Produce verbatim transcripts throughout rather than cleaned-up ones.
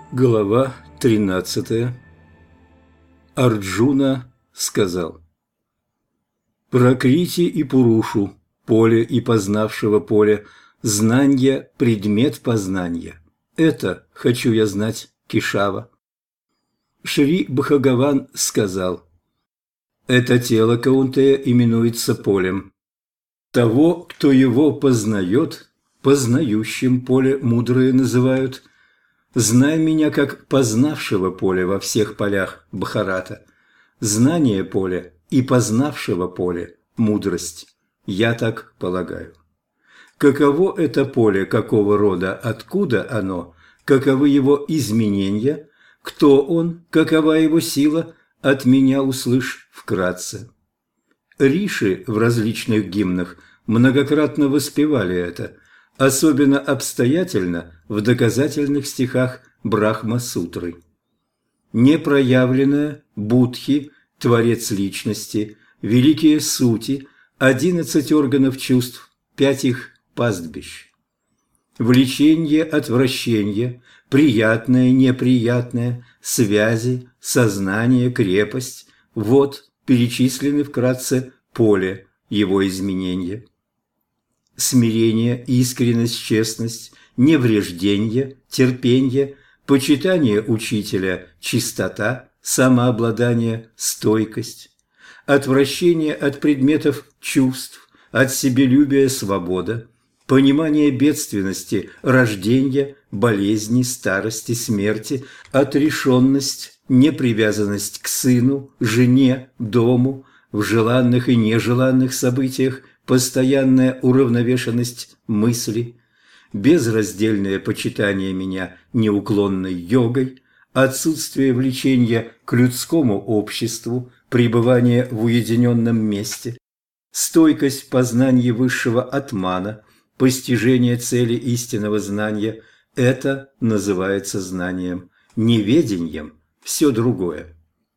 Глава тринадцатая. Арджуна сказал: «Пракрити и Пурушу, поле и познавшего поле, знанья – предмет познания. Это хочу я знать, Кешава». Шри Бхагаван сказал: «Это тело Каунтея именуется полем. Того, кто его познает, познающим поле мудрые называют. Знай меня как познавшего поле во всех полях Бхарата. Знание поля и познавшего поле – мудрость. Я так полагаю. Каково это поле, какого рода, откуда оно, каковы его изменения, кто он, какова его сила, от меня услышь вкратце». Риши в различных гимнах многократно воспевали это, особенно обстоятельно в доказательных стихах Брахма-сутры. Непроявленное Будхи, Творец личности, великие сути, одиннадцать органов чувств, пять их пастбищ. Влечение, отвращение, приятное, неприятное, связи, сознание, крепость – вот перечислены вкратце поле его изменения. Смирение, искренность, честность, невреждение, терпение, почитание учителя, чистота, самообладание, стойкость, отвращение от предметов чувств, от себелюбия, свобода, понимание бедственности, рождения, болезни, старости, смерти, отрешенность, непривязанность к сыну, жене, дому, в желанных и нежеланных событиях, постоянная уравновешенность мысли, безраздельное почитание меня неуклонной йогой, отсутствие влечения к людскому обществу, пребывание в уединенном месте, стойкость в познании высшего атмана, постижение цели истинного знания – это называется знанием, неведением – все другое.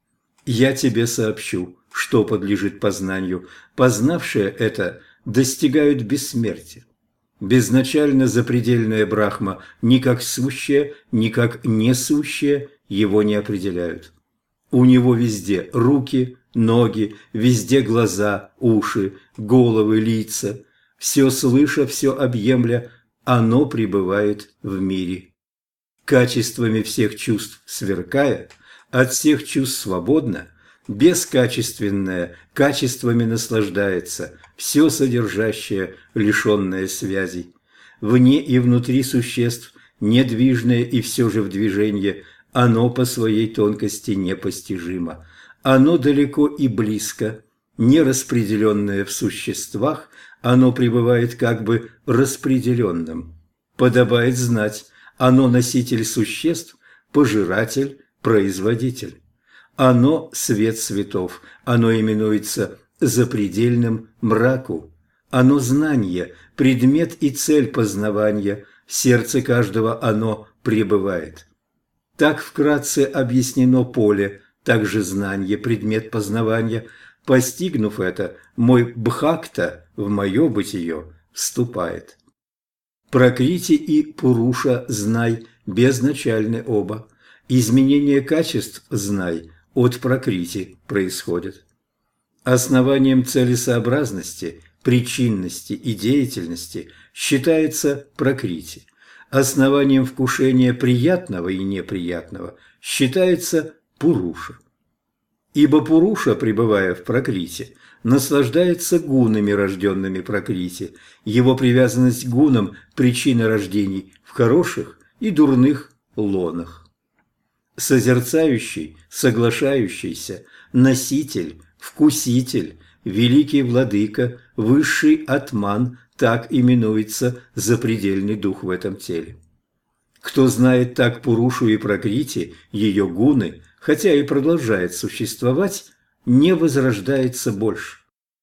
Я тебе сообщу, что подлежит познанию. Познавшие это достигают бессмертия. Безначально запредельная Брахма ни как сущее, ни как несущее его не определяют. У него везде руки, ноги, везде глаза, уши, головы, лица. Все слыша, все объемля, оно пребывает в мире. Качествами всех чувств сверкая, от всех чувств свободно, бескачественное качествами наслаждается, все содержащее, лишенное связей. Вне и внутри существ, недвижное и все же в движении, оно по своей тонкости непостижимо. Оно далеко и близко, нераспределенное в существах, оно пребывает как бы распределенным. Подобает знать, оно носитель существ, пожиратель, производитель. Оно – свет светов, оно именуется запредельным мраку. Оно – знание, предмет и цель познавания, в сердце каждого оно пребывает. Так вкратце объяснено поле, также знание, предмет познавания. Постигнув это, мой бхакта в мое бытие вступает. Пракрити и Пуруша знай, безначальны оба. Изменение качеств знай, от пракрити происходит. Основанием целесообразности, причинности и деятельности считается пракрити. Основанием вкушения приятного и неприятного считается Пуруша. Ибо Пуруша, пребывая в пракрити, наслаждается гунами, рожденными пракрити. Его привязанность к гунам – причина рождений в хороших и дурных лонах. Созерцающий, соглашающийся, носитель, вкуситель, великий владыка, высший атман – так именуется запредельный дух в этом теле. Кто знает так Пурушу и пракрити, ее гуны, хотя и продолжает существовать, не возрождается больше.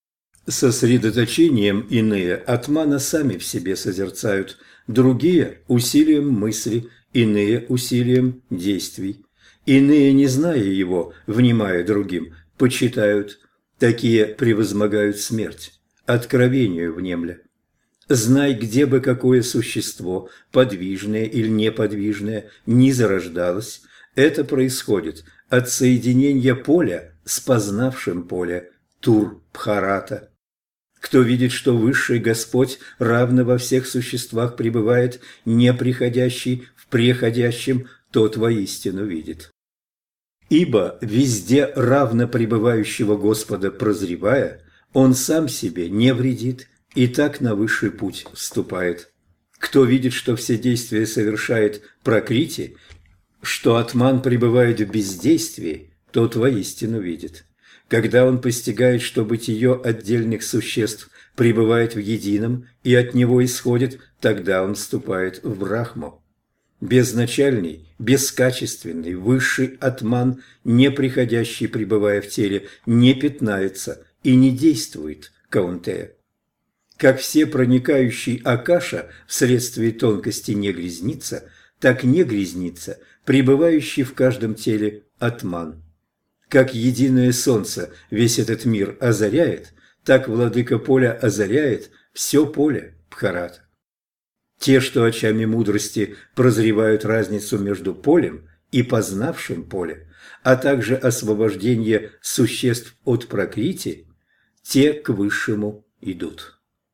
Сосредоточением иные атмана сами в себе созерцают, другие – усилием мысли, иные – усилием действий. Иные, не зная его, внимая другим, почитают, такие превозмогают смерть, откровению внемля. Знай, где бы какое существо, подвижное или неподвижное, ни зарождалось, это происходит от соединения поля с познавшим поле Тур-Бхарата. Кто видит, что Высший Господь равно во всех существах пребывает, неприходящий в преходящем, тот воистину видит. Ибо везде равно пребывающего Господа прозревая, он сам себе не вредит и так на высший путь вступает. Кто видит, что все действия совершает Пракрити, что Атман пребывает в бездействии, тот воистину видит. Когда он постигает, что бытие отдельных существ пребывает в едином и от него исходит, тогда он вступает в Брахму. Безначальный, бескачественный, высший Атман, не приходящий, пребывая в теле, не пятнается и не действует, Каунтея. Как все проникающий Акаша вследствие тонкости не грязнится, так не грязнится пребывающий в каждом теле Атман. Как единое солнце весь этот мир озаряет, так владыка поля озаряет все поле Бхарата. Те, что очами мудрости прозревают разницу между полем и познавшим поле, а также освобождение существ от Пракрити, те к высшему идут.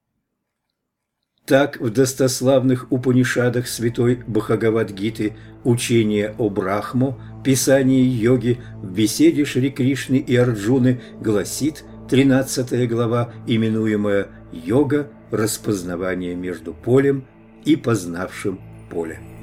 Так в достославных Упанишадах святой Бхагавад-гиты учение о Брахмо, писании йоги, в беседе Шри Кришны и Арджуны гласит тринадцатая глава, именуемая «Йога распознавания между полем и познавшим поле».